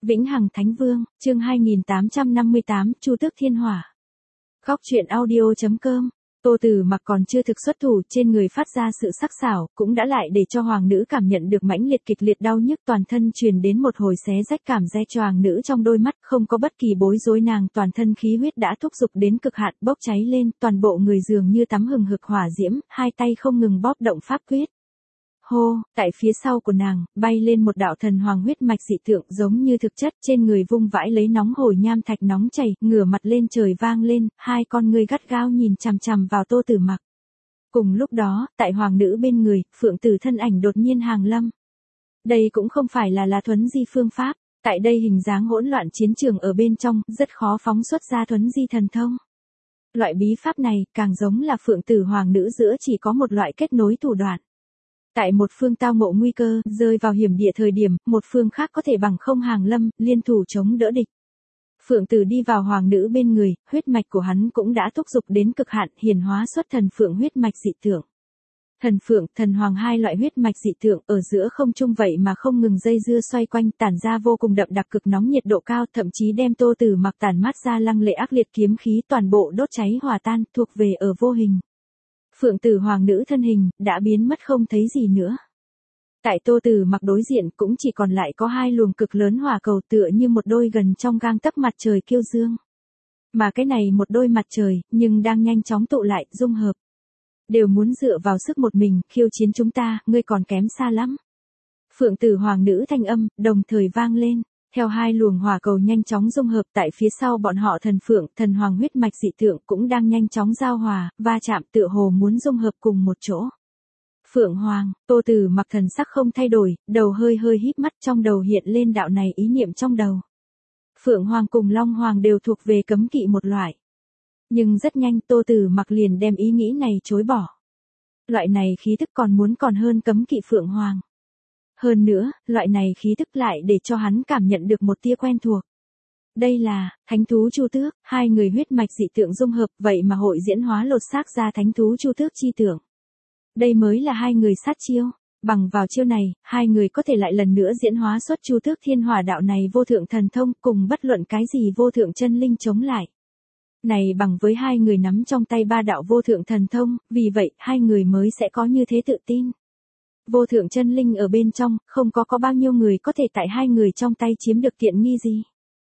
Vĩnh Hằng Thánh Vương, chương 2858, Chu Tước Thiên Hỏa. Góc truyện audio.com. Tô Tử Mặc còn chưa thực xuất thủ, trên người phát ra sự sắc sảo, cũng đã lại để cho hoàng nữ cảm nhận được mãnh liệt kịch liệt đau nhức toàn thân truyền đến một hồi xé rách cảm giác cho hoàng nữ trong đôi mắt, không có bất kỳ bối rối, nàng toàn thân khí huyết đã thúc giục đến cực hạn, bốc cháy lên, toàn bộ người dường như tắm hừng hực hỏa diễm, hai tay không ngừng bóp động pháp quyết. Hô, tại phía sau của nàng, bay lên một đạo thần hoàng huyết mạch dị tượng giống như thực chất, trên người vung vãi lấy nóng hổi nham thạch nóng chảy, ngửa mặt lên trời vang lên, hai con ngươi gắt gao nhìn chằm chằm vào Tô Tử Mặc. Cùng lúc đó, tại hoàng nữ bên người, phượng tử thân ảnh đột nhiên hàng lâm. Đây cũng không phải là thuấn di phương pháp, tại đây hình dáng hỗn loạn chiến trường ở bên trong, rất khó phóng xuất ra thuấn di thần thông. Loại bí pháp này, càng giống là phượng tử hoàng nữ giữa chỉ có một loại kết nối thủ đoạn. Tại một phương tao ngộ nguy cơ, rơi vào hiểm địa thời điểm, một phương khác có thể bằng không hàng lâm, liên thủ chống đỡ địch. Phượng tử đi vào hoàng nữ bên người, huyết mạch của hắn cũng đã thúc giục đến cực hạn, hiển hóa xuất thần phượng huyết mạch dị tượng. Thần phượng, thần hoàng hai loại huyết mạch dị tượng ở giữa không trung vậy mà không ngừng dây dưa xoay quanh, tản ra vô cùng đậm đặc cực nóng nhiệt độ cao, thậm chí đem Tô Tử Mặc tản mát ra lăng lệ ác liệt kiếm khí toàn bộ đốt cháy hòa tan, thuộc về ở vô hình. Phượng tử hoàng nữ thân hình, đã biến mất không thấy gì nữa. Tại Tô Tử Mặc đối diện cũng chỉ còn lại có hai luồng cực lớn hỏa cầu tựa như một đôi gần trong gang tấc mặt trời kiêu dương. Mà cái này một đôi mặt trời, nhưng đang nhanh chóng tụ lại, dung hợp. Đều muốn dựa vào sức một mình, khiêu chiến chúng ta, ngươi còn kém xa lắm. Phượng tử hoàng nữ thanh âm, đồng thời vang lên. Theo hai luồng hỏa cầu nhanh chóng dung hợp, tại phía sau bọn họ thần phượng, thần hoàng huyết mạch dị tượng cũng đang nhanh chóng giao hòa, va chạm, tựa hồ muốn dung hợp cùng một chỗ. Phượng hoàng, Tô Tử Mặc thần sắc không thay đổi, đầu hơi híp mắt, trong đầu hiện lên đạo này ý niệm trong đầu. Phượng hoàng cùng long hoàng đều thuộc về cấm kỵ một loại. Nhưng rất nhanh Tô Tử Mặc liền đem ý nghĩ này chối bỏ. Loại này khí tức còn hơn cấm kỵ phượng hoàng. Hơn nữa, loại này khí tức lại để cho hắn cảm nhận được một tia quen thuộc. Đây là, thánh thú Chu Tước, hai người huyết mạch dị tượng dung hợp, vậy mà hội diễn hóa lột xác ra thánh thú Chu Tước chi tượng. Đây mới là hai người sát chiêu, bằng vào chiêu này, hai người có thể lại lần nữa diễn hóa xuất Chu Tước Thiên Hỏa đạo này vô thượng thần thông, cùng bất luận cái gì vô thượng chân linh chống lại. Này bằng với hai người nắm trong tay ba đạo vô thượng thần thông, vì vậy, hai người mới sẽ có như thế tự tin. Vô thượng chân linh ở bên trong, không có bao nhiêu người có thể tại hai người trong tay chiếm được tiện nghi gì.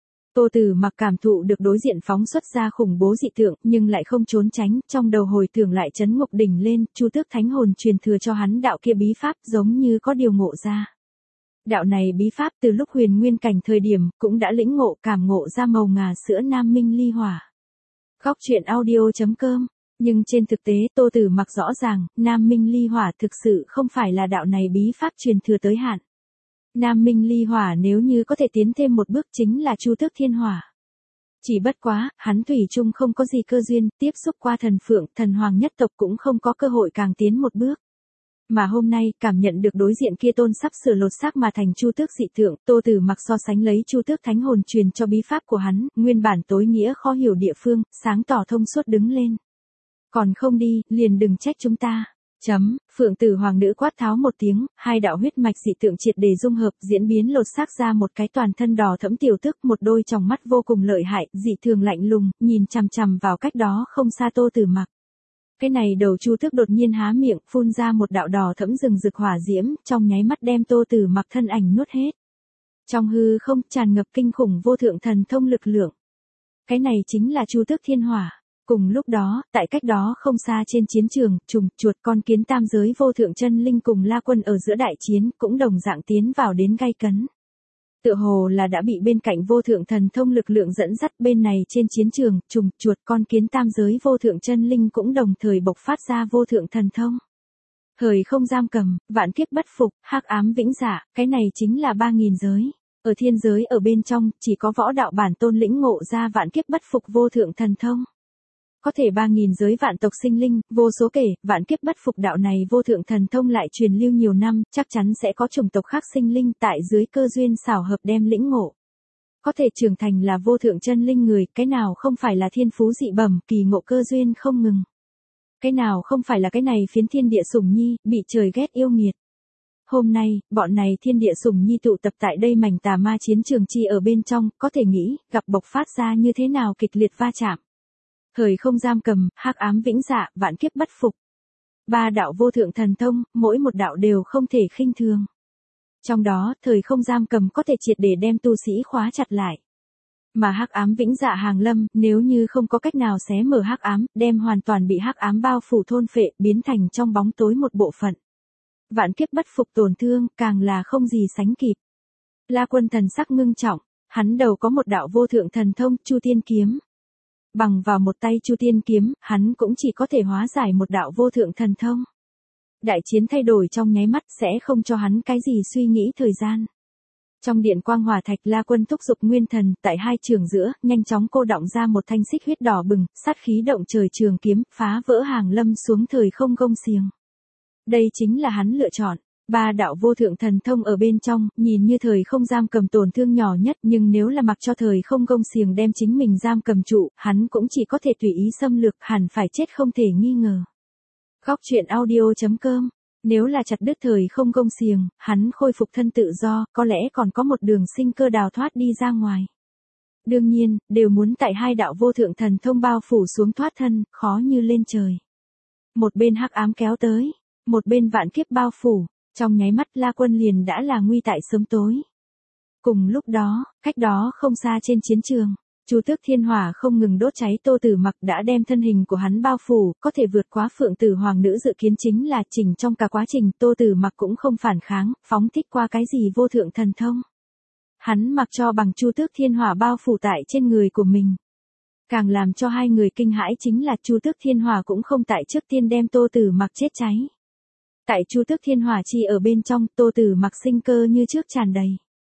Tô Tử Mặc cảm thụ được đối diện phóng xuất ra khủng bố dị tượng, nhưng lại không trốn tránh, trong đầu hồi tưởng lại chấn ngục đỉnh lên, Chu Tước thánh hồn truyền thừa cho hắn đạo kia bí pháp, giống như có điều ngộ ra. Đạo này bí pháp từ lúc huyền nguyên cảnh thời điểm, cũng đã lĩnh ngộ cảm ngộ ra màu ngà sữa nam minh ly hỏa. Góc truyện audio.com. Nhưng trên thực tế Tô Tử Mặc rõ ràng, Nam Minh Ly Hỏa thực sự không phải là đạo này bí pháp truyền thừa tới hạn. Nam Minh Ly Hỏa nếu như có thể tiến thêm một bước chính là Chu Tước Thiên Hỏa. Chỉ bất quá, hắn thủy chung không có gì cơ duyên, tiếp xúc qua thần phượng, thần hoàng nhất tộc cũng không có cơ hội càng tiến một bước. Mà hôm nay, cảm nhận được đối diện kia tôn sắp sửa lột xác mà thành Chu Tước dị tượng, Tô Tử Mặc so sánh lấy Chu Tước thánh hồn truyền cho bí pháp của hắn, nguyên bản tối nghĩa khó hiểu địa phương, sáng tỏ thông suốt đứng lên. Còn không đi, liền đừng trách chúng ta. Phượng tử hoàng nữ quát tháo một tiếng, hai đạo huyết mạch dị tượng triệt để dung hợp, diễn biến lột xác ra một cái toàn thân đỏ thẫm tiểu tước, một đôi tròng mắt vô cùng lợi hại, dị thường lạnh lùng, nhìn chằm chằm vào cách đó không xa Tô Tử Mặc. Cái này đầu Chu Tước đột nhiên há miệng, phun ra một đạo đỏ thẫm rừng rực hỏa diễm, trong nháy mắt đem Tô Tử Mặc thân ảnh nuốt hết. Trong hư không tràn ngập kinh khủng vô thượng thần thông lực lượng. Cái này chính là Chu Tước Thiên Hỏa. Cùng lúc đó, tại cách đó không xa trên chiến trường, trùng, chuột, con kiến tam giới vô thượng chân linh cùng La Quân ở giữa đại chiến, cũng đồng dạng tiến vào đến gay cấn. Tựa hồ là đã bị bên cạnh vô thượng thần thông lực lượng dẫn dắt, bên này trên chiến trường, trùng, chuột, con kiến tam giới vô thượng chân linh cũng đồng thời bộc phát ra vô thượng thần thông. Hời không giam cầm, vạn kiếp bất phục, hắc ám vĩnh dạ, cái này chính là 3000 giới. Ở thiên giới ở bên trong, chỉ có võ đạo bản tôn lĩnh ngộ ra vạn kiếp bất phục vô thượng thần thông. Có thể 3000 giới vạn tộc sinh linh, vô số kể, vạn kiếp bất phục đạo này vô thượng thần thông lại truyền lưu nhiều năm, chắc chắn sẽ có chủng tộc khác sinh linh tại dưới cơ duyên xảo hợp đem lĩnh ngộ. Có thể trưởng thành là vô thượng chân linh người, cái nào không phải là thiên phú dị bẩm, kỳ ngộ cơ duyên không ngừng. Cái nào không phải là cái này phiến thiên địa sủng nhi, bị trời ghét yêu nghiệt. Hôm nay, bọn này thiên địa sủng nhi tụ tập tại đây mảnh tà ma chiến trường chi ở bên trong, có thể nghĩ, gặp bộc phát ra như thế nào kịch liệt va chạm. Thời không giam cầm, hắc ám vĩnh dạ, vạn kiếp bất phục. Ba đạo vô thượng thần thông, mỗi một đạo đều không thể khinh thường. Trong đó, thời không giam cầm có thể triệt để đem tu sĩ khóa chặt lại. Mà hắc ám vĩnh dạ hàng lâm, nếu như không có cách nào xé mở hắc ám, đem hoàn toàn bị hắc ám bao phủ thôn phệ, biến thành trong bóng tối một bộ phận. Vạn kiếp bất phục tổn thương, càng là không gì sánh kịp. La Quân thần sắc ngưng trọng, hắn đầu có một đạo vô thượng thần thông, Chu Tiên kiếm. Bằng vào một tay Chu Tiên kiếm, hắn cũng chỉ có thể hóa giải một đạo vô thượng thần thông. Đại chiến thay đổi trong nháy mắt sẽ không cho hắn cái gì suy nghĩ thời gian. Trong điện quang hỏa thạch, La Quân thúc giục nguyên thần, tại hai trường giữa, nhanh chóng cô đọng ra một thanh xích huyết đỏ bừng, sát khí động trời trường kiếm, phá vỡ hàng lâm xuống thời không gông xiềng. Đây chính là hắn lựa chọn. Ba đạo vô thượng thần thông ở bên trong, nhìn như thời không giam cầm tổn thương nhỏ nhất, nhưng nếu là mặc cho thời không gông xiềng đem chính mình giam cầm trụ, hắn cũng chỉ có thể tùy ý xâm lược, hẳn phải chết không thể nghi ngờ. Góc truyện audio.com. Nếu là chặt đứt thời không gông xiềng, hắn khôi phục thân tự do, có lẽ còn có một đường sinh cơ đào thoát đi ra ngoài. Đương nhiên, đều muốn tại hai đạo vô thượng thần thông bao phủ xuống thoát thân, khó như lên trời. Một bên hắc ám kéo tới, một bên vạn kiếp bao phủ, trong nháy mắt La Quân liền đã là nguy tại sớm tối. Cùng lúc đó, cách đó không xa trên chiến trường, Chu Tước Thiên Hỏa không ngừng đốt cháy, Tô Tử Mặc đã đem thân hình của hắn bao phủ, có thể vượt quá Phượng Tử Hoàng nữ dự kiến, chính là chỉnh trong cả quá trình Tô Tử Mặc cũng không phản kháng, phóng thích qua cái gì vô thượng thần thông. Hắn mặc cho bằng Chu Tước Thiên Hỏa bao phủ tại trên người của mình. Càng làm cho hai người kinh hãi chính là Chu Tước Thiên Hỏa cũng không tại trước tiên đem Tô Tử Mặc chết cháy. Tại Chu Tước Thiên Hỏa chi ở bên trong, Tô Tử Mặc sinh cơ như trước tràn đầy.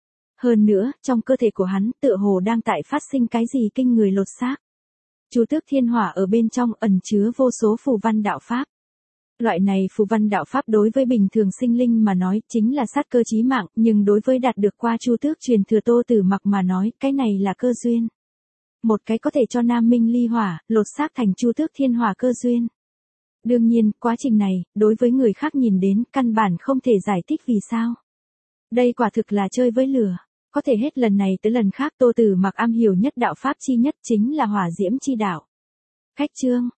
Hơn nữa, trong cơ thể của hắn tựa hồ đang tại phát sinh cái gì kinh người lột xác. Chu Tước Thiên Hỏa ở bên trong ẩn chứa vô số phù văn đạo pháp. Loại này phù văn đạo pháp đối với bình thường sinh linh mà nói chính là sát cơ chí mạng, nhưng đối với đạt được qua Chu Tước truyền thừa Tô Tử Mặc mà nói, cái này là cơ duyên. Một cái có thể cho Nam Minh ly hỏa, lột xác thành Chu Tước Thiên Hỏa cơ duyên. Đương nhiên, quá trình này, đối với người khác nhìn đến, căn bản không thể giải thích vì sao. Đây quả thực là chơi với lửa. Có thể hết lần này tới lần khác Tô Tử Mặc am hiểu nhất đạo pháp chi nhất chính là hỏa diễm chi đạo. Cách chương,